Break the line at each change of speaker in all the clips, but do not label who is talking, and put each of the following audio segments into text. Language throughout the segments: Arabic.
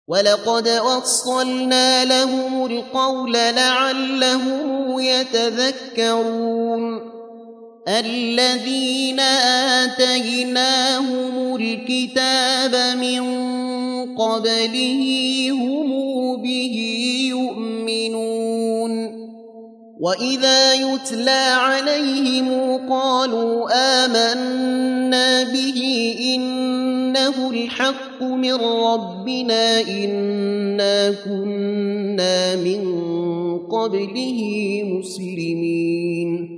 ولقد وصلنا لهم القول لعلهم يتذكرون الذين آتيناهم الكتاب من قبله هم به يؤمنون وإذا يتلى عليهم قالوا آمنا به إنه الحق من ربنا إنا كنا من قبله مسلمين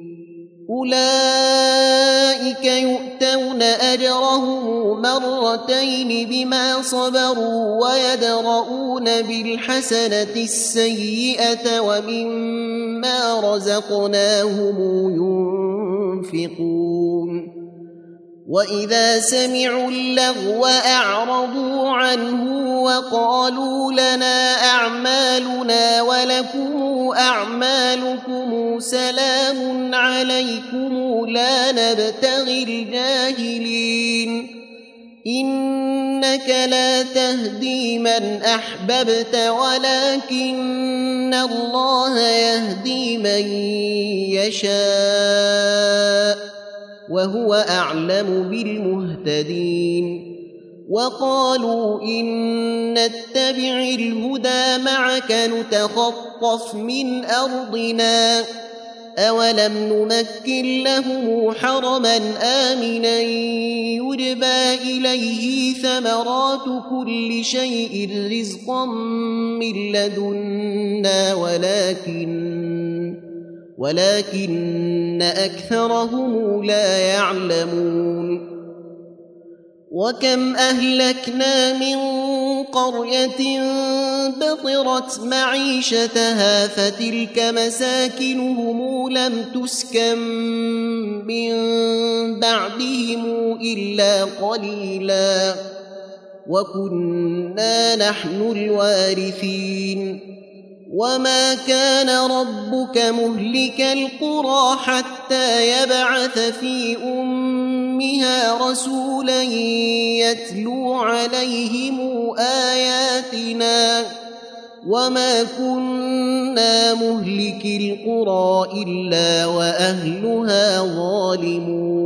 أولئك يؤتون أجرهم مرتين بما صبروا ويدرؤون بالحسنة السيئة ومما رزقناهم ينفقون وإذا سمعوا اللغو أعرضوا عنه وقالوا لنا أعمالنا ولكم أعمالكم سلام عليكم لا نبتغي الجاهلين إنك لا تهدي من أحببت ولكن الله يهدي من يشاء وهو أعلم بالمهتدين وقالوا إن نتبع الهدى معك نتخطف من أرضنا أولم نمكن لهم حرما آمنا يجبى إليه ثمرات كل شيء رزقا من لدنا ولكن أكثرهم لا يعلمون وكم أهلكنا من قرية بطرت معيشتها فتلك مساكنهم لم تسكن من بعدهم إلا قليلا وكنا نحن الوارثين وما كان ربك مهلك القرى حتى يبعث في أمها رسولا يتلو عليهم آياتنا وما كنا مهلك القرى إلا وأهلها ظالمون